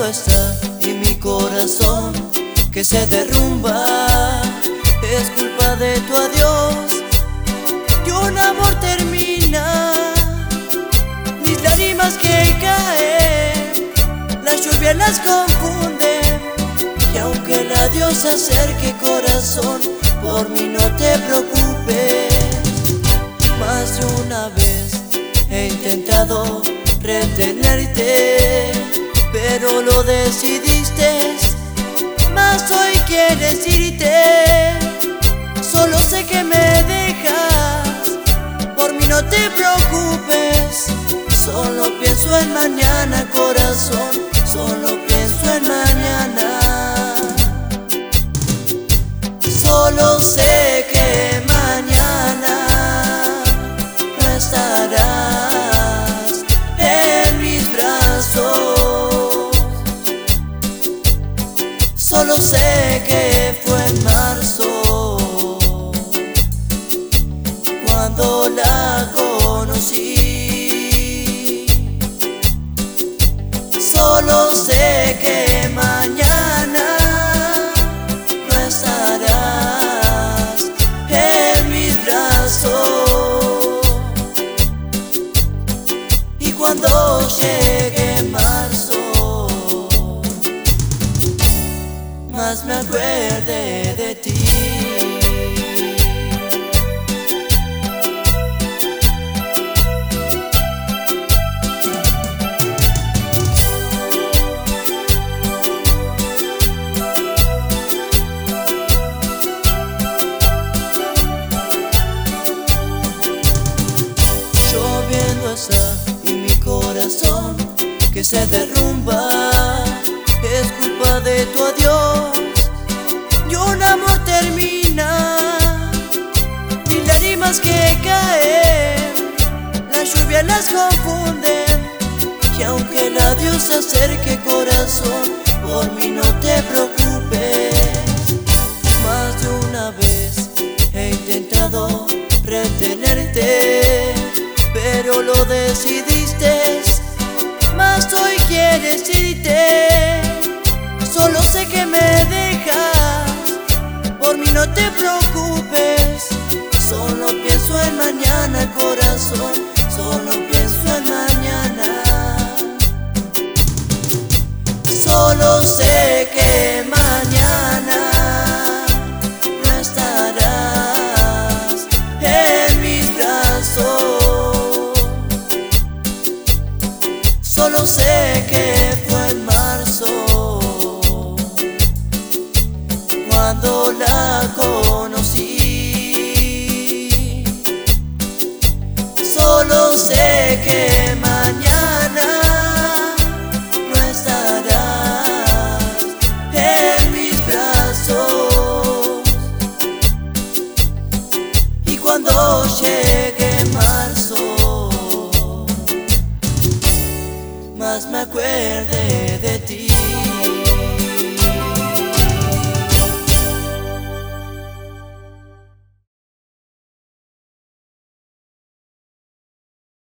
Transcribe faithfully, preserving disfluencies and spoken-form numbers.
está y mi corazón que se derrumba. Es culpa de tu adiós que un amor termina. Mis lágrimas que caen, la lluvia las confunde. Y aunque el adiós se acerque, corazón, por mí no te preocupes. Más de una vez he intentado retenerte, pero lo decidiste, más hoy quieres irte. Solo sé que me dejas, por mí no te preocupes. Solo pienso en mañana, corazón, solo pienso en mañana. Solo sé que mañana no estarás en mis brazos. Solo sé que fue en marzo cuando la conocí. Solo sé que mañana no estarás en mis brazos. Y cuando llegue marzo, más me acuerde de ti. Lloviendo está y mi corazón que se derrumba. Es culpa de tu adiós y un amor termina. Mis lágrimas que caen, la lluvia las confunde. Y aunque el adiós se acerque, corazón, por mí no te preocupes. Más de una vez he intentado retenerte, pero lo decidiste, más hoy quieres irte. Solo sé que me dejas, por mí no te preocupes. Solo pienso en mañana, corazón, solo pienso en mañana. Solo sé que mañana no estarás en mis brazos. Solo sé que fue en marzo cuando la conocí. Solo sé que